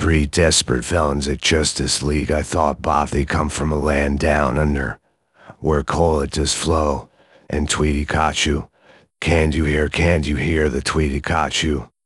three desperate felons at Justice League. I thought both they come from a land down under, where cola does flow, and Tweety caught you. Can you hear the Tweety caught you?